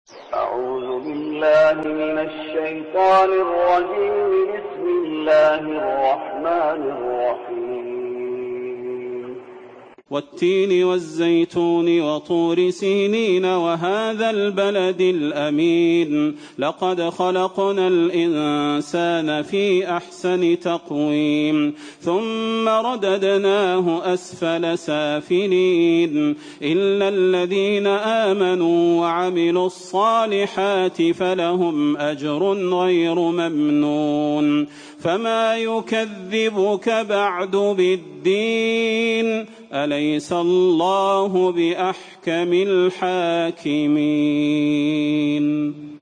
أعوذ بالله من الشيطان الرجيم. بسم الله الرحمن الرحيم. والتين والزيتون وطور سينين وهذا البلد الأمين لقد خلقنا الإنسان في أحسن تقويم ثم رددناه أسفل سافلين إلا الذين آمنوا وعملوا الصالحات فلهم أجر غير ممنون فما يكذبك بعد بالدين أليس الله بأحكم الحاكمين.